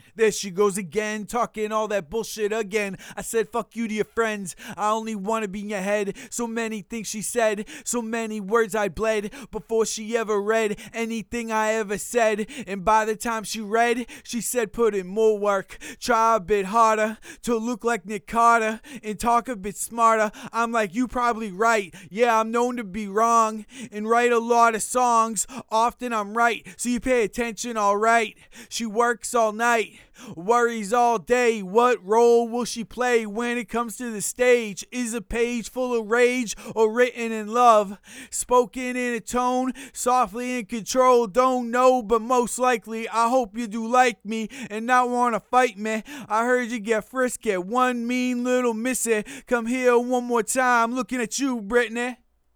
There she goes again, talking all that bullshit again. I said fuck you to your friends, I only wanna be in your head. So many things she said, so many words I bled before she ever read anything I ever said. And by the time she read, she said put in more work, try a bit harder to look like Nick Carter and talk a bit smarter. I'm like, you probably right, yeah, I'm known to be wrong and write a lot of songs, often I'm right, so you pay attention, alright. She works all night, worries all day. What role will she play when it comes to the stage? Is a page full of rage or written in love? Spoken in a tone, softly in control. Don't know, but most likely I hope you do like me and not want to fight me. I heard you get frisky, one mean little missy. Come here one more time, looking at you, Brittany.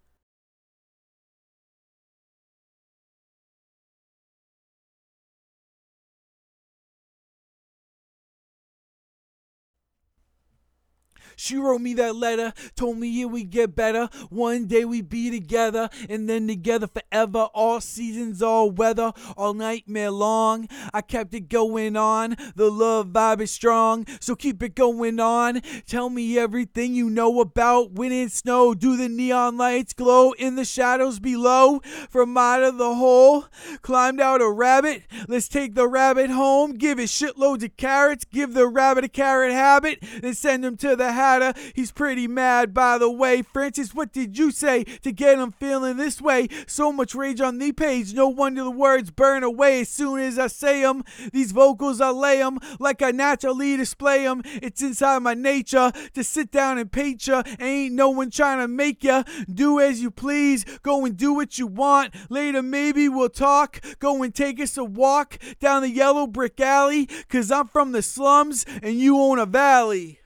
She wrote me that letter, told me it would get better. One day we'd be together, and then together forever. All seasons, all weather, all nightmare long. I kept it going on, the love vibe is strong, so keep it going on. Tell me everything you know about wind and snow. Do the neon lights glow in the shadows below? From out of the hole, climbed out a rabbit. Let's take the rabbit home, give it shitloads of carrots. Give the rabbit a carrot habit, then send him to the hatter. He's pretty mad, by the way. Francis, what did you say to get him feeling this way? So much rage on the page, no wonder the words burn away as soon as I say them. These vocals, I lay them like I naturally display them. It's inside my nature to sit down and paint ya. Ain't no one trying to make ya. Do as you please, go and do what you want. Later maybe we'll talk. Go and take us a walk down the yellow brick alley, 'cause I'm from the slums and you own a valley.